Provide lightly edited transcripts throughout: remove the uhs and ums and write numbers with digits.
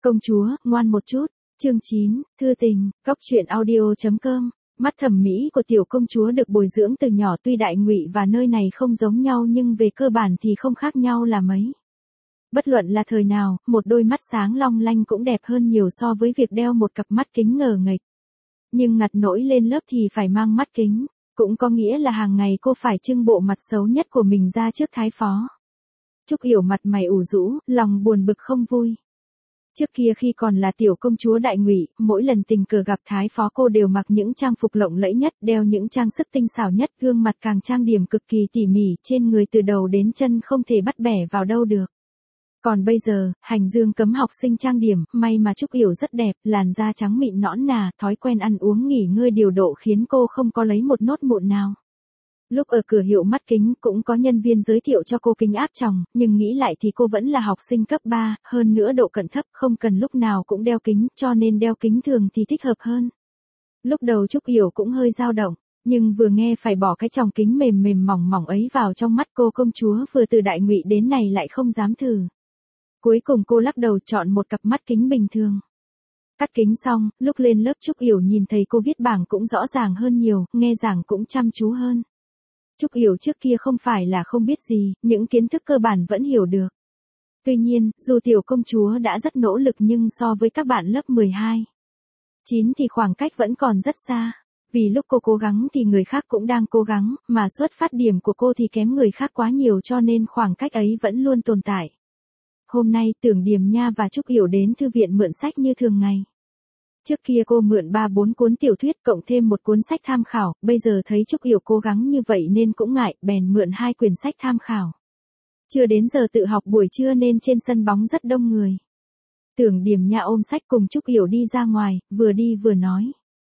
Công chúa, ngoan một chút. Chương 9, thư tình, góc truyện audio.com. Mắt thẩm mỹ của tiểu công chúa được bồi dưỡng từ nhỏ, tuy đại ngụy và nơi này không giống nhau nhưng về cơ bản thì không khác nhau là mấy. Bất luận là thời nào, một đôi mắt sáng long lanh cũng đẹp hơn nhiều so với việc đeo một cặp mắt kính ngờ nghệch. Nhưng ngặt nỗi lên lớp thì phải mang mắt kính, cũng có nghĩa là hàng ngày cô phải trưng bộ mặt xấu nhất của mình ra trước thái phó. Trúc Yểu mặt mày ủ rũ, lòng buồn bực không vui. Trước kia khi còn là tiểu công chúa đại ngụy, mỗi lần tình cờ gặp thái phó cô đều mặc những trang phục lộng lẫy nhất, đeo những trang sức tinh xảo nhất, gương mặt càng trang điểm cực kỳ tỉ mỉ, trên người từ đầu đến chân không thể bắt bẻ vào đâu được. Còn bây giờ, hành dương cấm học sinh trang điểm, may mà Trúc Yểu rất đẹp, làn da trắng mịn nõn nà, thói quen ăn uống nghỉ ngơi điều độ khiến cô không có lấy một nốt mụn nào. Lúc ở cửa hiệu mắt kính cũng có nhân viên giới thiệu cho cô kính áp tròng, nhưng nghĩ lại thì cô vẫn là học sinh cấp 3, hơn nữa độ cận thấp, không cần lúc nào cũng đeo kính, cho nên đeo kính thường thì thích hợp hơn. Lúc đầu Trúc Yểu cũng hơi dao động, nhưng vừa nghe phải bỏ cái tròng kính mềm mềm mỏng mỏng ấy vào trong mắt cô công chúa vừa từ đại ngụy đến này lại không dám thử. Cuối cùng cô lắc đầu chọn một cặp mắt kính bình thường. Cắt kính xong, lúc lên lớp Trúc Yểu nhìn thầy cô viết bảng cũng rõ ràng hơn nhiều, nghe giảng cũng chăm chú hơn. Trúc Yểu trước kia không phải là không biết gì, những kiến thức cơ bản vẫn hiểu được. Tuy nhiên, dù tiểu công chúa đã rất nỗ lực nhưng so với các bạn lớp 12, 9 thì khoảng cách vẫn còn rất xa. Vì lúc cô cố gắng thì người khác cũng đang cố gắng, mà xuất phát điểm của cô thì kém người khác quá nhiều cho nên khoảng cách ấy vẫn luôn tồn tại. Hôm nay Tưởng Điềm Nha và Trúc Yểu đến thư viện mượn sách như thường ngày. Trước kia cô mượn 3-4 cuốn tiểu thuyết cộng thêm một cuốn sách tham khảo, bây giờ thấy Trúc Yểu cố gắng như vậy nên cũng ngại, bèn mượn 2 quyển sách tham khảo. Chưa đến giờ tự học buổi trưa nên trên sân bóng rất đông người. Tưởng Điềm Nha ôm sách cùng Trúc Yểu đi ra ngoài, vừa đi vừa nói.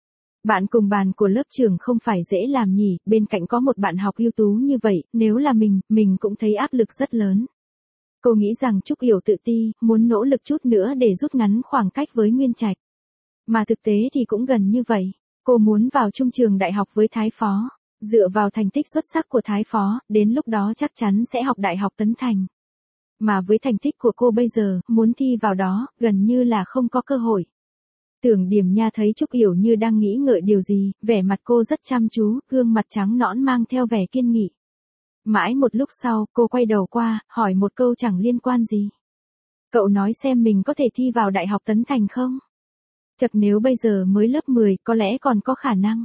Bạn cùng bàn của lớp trưởng không phải dễ làm nhỉ, bên cạnh có một bạn học ưu tú như vậy, nếu là mình cũng thấy áp lực rất lớn. Cô nghĩ rằng Trúc Yểu tự ti, muốn nỗ lực chút nữa để rút ngắn khoảng cách với Nguyên Trạch. Mà thực tế thì cũng gần như vậy, cô muốn vào trung trường đại học với thái phó, dựa vào thành tích xuất sắc của thái phó, đến lúc đó chắc chắn sẽ học đại học Tấn Thành. Mà với thành tích của cô bây giờ, muốn thi vào đó, gần như là không có cơ hội. Tưởng Điềm Nha thấy Trúc Yểu như đang nghĩ ngợi điều gì, vẻ mặt cô rất chăm chú, gương mặt trắng nõn mang theo vẻ kiên nghị. Mãi một lúc sau, cô quay đầu qua, hỏi một câu chẳng liên quan gì. Cậu nói xem mình có thể thi vào đại học Tấn Thành không? Chật, nếu bây giờ mới lớp 10, có lẽ còn có khả năng.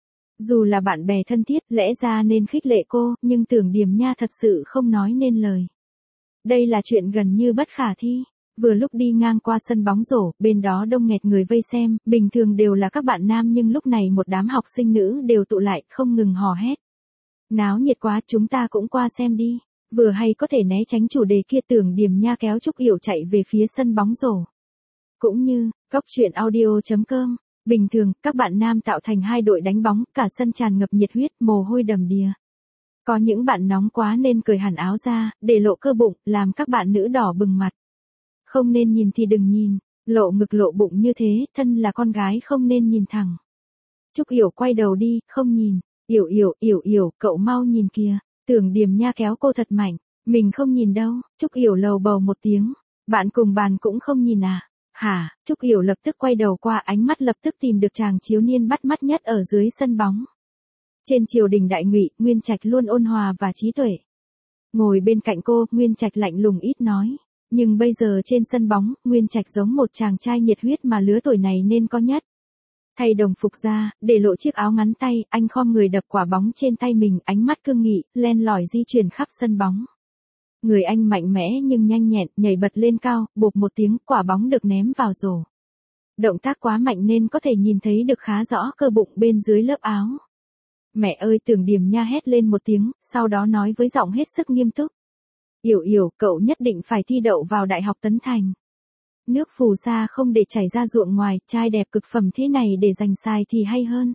Dù là bạn bè thân thiết, lẽ ra nên khích lệ cô, nhưng Tưởng Điềm Nha thật sự không nói nên lời. Đây là chuyện gần như bất khả thi. Vừa lúc đi ngang qua sân bóng rổ, bên đó đông nghẹt người vây xem, bình thường đều là các bạn nam nhưng lúc này một đám học sinh nữ đều tụ lại, không ngừng hò hét. Náo nhiệt quá, chúng ta cũng qua xem đi. Vừa hay có thể né tránh chủ đề kia, Tưởng Điềm Nha kéo Trúc Yểu chạy về phía sân bóng rổ. Cũng như, góc truyện audio.com, bình thường, các bạn nam tạo thành 2 đội đánh bóng, cả sân tràn ngập nhiệt huyết, mồ hôi đầm đìa. Có những bạn nóng quá nên cởi hẳn áo ra, để lộ cơ bụng, làm các bạn nữ đỏ bừng mặt. Không nên nhìn thì đừng nhìn, lộ ngực lộ bụng như thế, thân là con gái không nên nhìn thẳng. Trúc Yểu quay đầu đi, không nhìn. Yểu, cậu mau nhìn kìa. Tưởng Điềm Nha kéo cô thật mạnh. Mình không nhìn đâu. Trúc Yểu lầu bầu một tiếng. Bạn cùng bàn cũng không nhìn à? Hả? Trúc Yểu lập tức quay đầu qua, ánh mắt lập tức tìm được chàng thiếu niên bắt mắt nhất ở dưới sân bóng. Trên triều đình đại ngụy, Nguyên Trạch luôn ôn hòa và trí tuệ. Ngồi bên cạnh cô, Nguyên Trạch lạnh lùng ít nói. Nhưng bây giờ trên sân bóng, Nguyên Trạch giống một chàng trai nhiệt huyết mà lứa tuổi này nên có nhất. Thay đồng phục ra, để lộ chiếc áo ngắn tay, anh khom người đập quả bóng trên tay mình, ánh mắt cương nghị, len lỏi di chuyển khắp sân bóng. Người anh mạnh mẽ nhưng nhanh nhẹn, nhảy bật lên cao, bộp một tiếng, quả bóng được ném vào rổ. Động tác quá mạnh nên có thể nhìn thấy được khá rõ cơ bụng bên dưới lớp áo. Mẹ ơi, Tưởng Điềm Nha hét lên một tiếng, sau đó nói với giọng hết sức nghiêm túc. Yểu, cậu nhất định phải thi đậu vào đại học Tấn Thành. Nước phù sa không để chảy ra ruộng ngoài, trai đẹp cực phẩm thế này để dành xài thì hay hơn.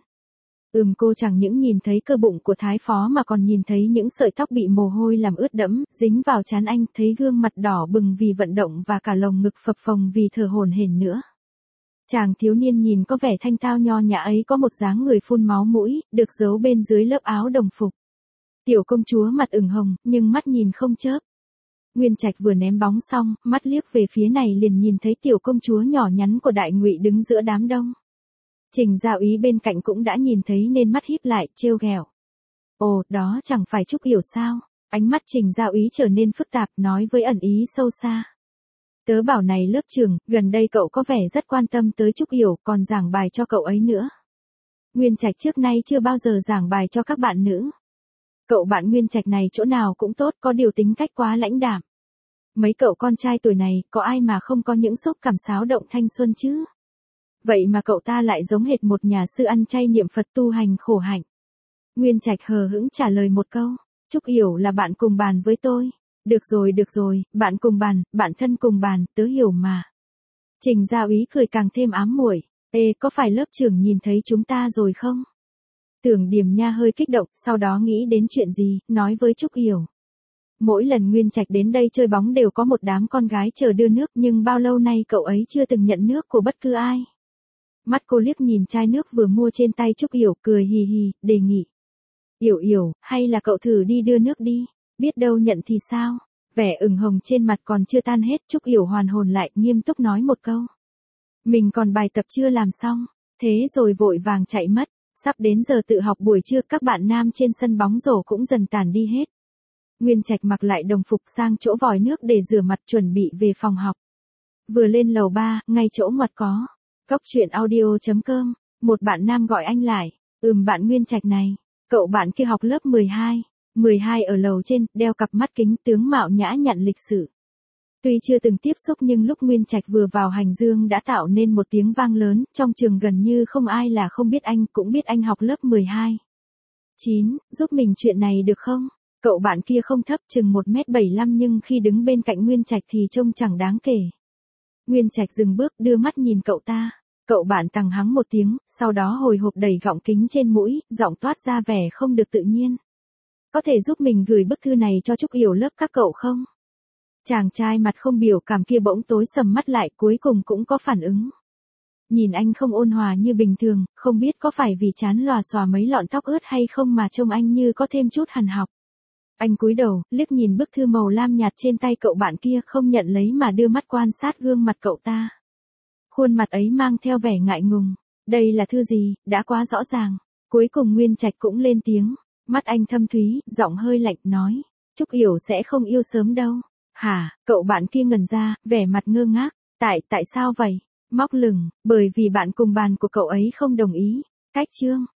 Cô chẳng những nhìn thấy cơ bụng của thái phó mà còn nhìn thấy những sợi tóc bị mồ hôi làm ướt đẫm, dính vào trán anh, thấy gương mặt đỏ bừng vì vận động và cả lồng ngực phập phồng vì thở hổn hển nữa. Chàng thiếu niên nhìn có vẻ thanh tao nho nhã ấy có một dáng người phun máu mũi, được giấu bên dưới lớp áo đồng phục. Tiểu công chúa mặt ửng hồng, nhưng mắt nhìn không chớp. Nguyên Trạch vừa ném bóng xong, mắt liếc về phía này liền nhìn thấy tiểu công chúa nhỏ nhắn của Đại Ngụy đứng giữa đám đông. Trình Gia Úy bên cạnh cũng đã nhìn thấy nên mắt híp lại, trêu ghẹo. Ồ, đó chẳng phải Trúc Yểu sao? Ánh mắt Trình Gia Úy trở nên phức tạp, nói với ẩn ý sâu xa. Tớ bảo này lớp trưởng, gần đây cậu có vẻ rất quan tâm tới Trúc Yểu, còn giảng bài cho cậu ấy nữa. Nguyên Trạch trước nay chưa bao giờ giảng bài cho các bạn nữ. Cậu bạn Nguyên Trạch này chỗ nào cũng tốt, có điều tính cách quá lãnh đạm. Mấy cậu con trai tuổi này, có ai mà không có những xúc cảm xáo động thanh xuân chứ? Vậy mà cậu ta lại giống hệt một nhà sư ăn chay niệm Phật tu hành khổ hạnh. Nguyên Trạch hờ hững trả lời một câu, Trúc Yểu là bạn cùng bàn với tôi. Được rồi, bạn cùng bàn, bạn thân cùng bàn, tớ hiểu mà. Trình Gia Úy cười càng thêm ám muội. Ê, có phải lớp trưởng nhìn thấy chúng ta rồi không? Tưởng Điềm Nha hơi kích động, sau đó nghĩ đến chuyện gì, nói với Trúc Yểu. Mỗi lần Nguyên Trạch đến đây chơi bóng đều có một đám con gái chờ đưa nước, nhưng bao lâu nay cậu ấy chưa từng nhận nước của bất cứ ai. Mắt cô liếc nhìn chai nước vừa mua trên tay Trúc Yểu, cười hì hì, đề nghị. Yểu, hay là cậu thử đi đưa nước đi, biết đâu nhận thì sao? Vẻ ửng hồng trên mặt còn chưa tan hết, Trúc Yểu hoàn hồn lại, nghiêm túc nói một câu. Mình còn bài tập chưa làm xong, thế rồi vội vàng chạy mất. Sắp đến giờ tự học buổi trưa, các bạn nam trên sân bóng rổ cũng dần tản đi hết. Nguyên Trạch mặc lại đồng phục sang chỗ vòi nước để rửa mặt chuẩn bị về phòng học. Vừa lên lầu 3, ngay chỗ ngoặt có. Góc truyện audio.com, một bạn nam gọi anh lại. Bạn Nguyên Trạch này. Cậu bạn kia học lớp 12. 12 ở lầu trên, đeo cặp mắt kính, tướng mạo nhã nhặn lịch sự. Tuy chưa từng tiếp xúc nhưng lúc Nguyên Trạch vừa vào hành dương đã tạo nên một tiếng vang lớn, trong trường gần như không ai là không biết anh, cũng biết anh học lớp 12. 9, giúp mình chuyện này được không? Cậu bạn kia không thấp, chừng 1m75 nhưng khi đứng bên cạnh Nguyên Trạch thì trông chẳng đáng kể. Nguyên Trạch dừng bước, đưa mắt nhìn cậu ta. Cậu bạn tằng hắng một tiếng, sau đó hồi hộp đẩy gọng kính trên mũi, giọng toát ra vẻ không được tự nhiên. Có thể giúp mình gửi bức thư này cho Trúc Yểu lớp các cậu không? Chàng trai mặt không biểu cảm kia bỗng tối sầm mắt lại, cuối cùng cũng có phản ứng. Nhìn anh không ôn hòa như bình thường, không biết có phải vì chán lòa xòa mấy lọn tóc ướt hay không mà trông anh như có thêm chút hằn học. Anh cúi đầu, liếc nhìn bức thư màu lam nhạt trên tay cậu bạn kia, không nhận lấy mà đưa mắt quan sát gương mặt cậu ta. Khuôn mặt ấy mang theo vẻ ngại ngùng. Đây là thư gì, đã quá rõ ràng. Cuối cùng Nguyên Trạch cũng lên tiếng. Mắt anh thâm thúy, giọng hơi lạnh, nói. Trúc Yểu sẽ không yêu sớm đâu. Hả, cậu bạn kia ngẩn ra, vẻ mặt ngơ ngác. Tại sao vậy? Móc lửng, bởi vì bạn cùng bàn của cậu ấy không đồng ý. Cách chương.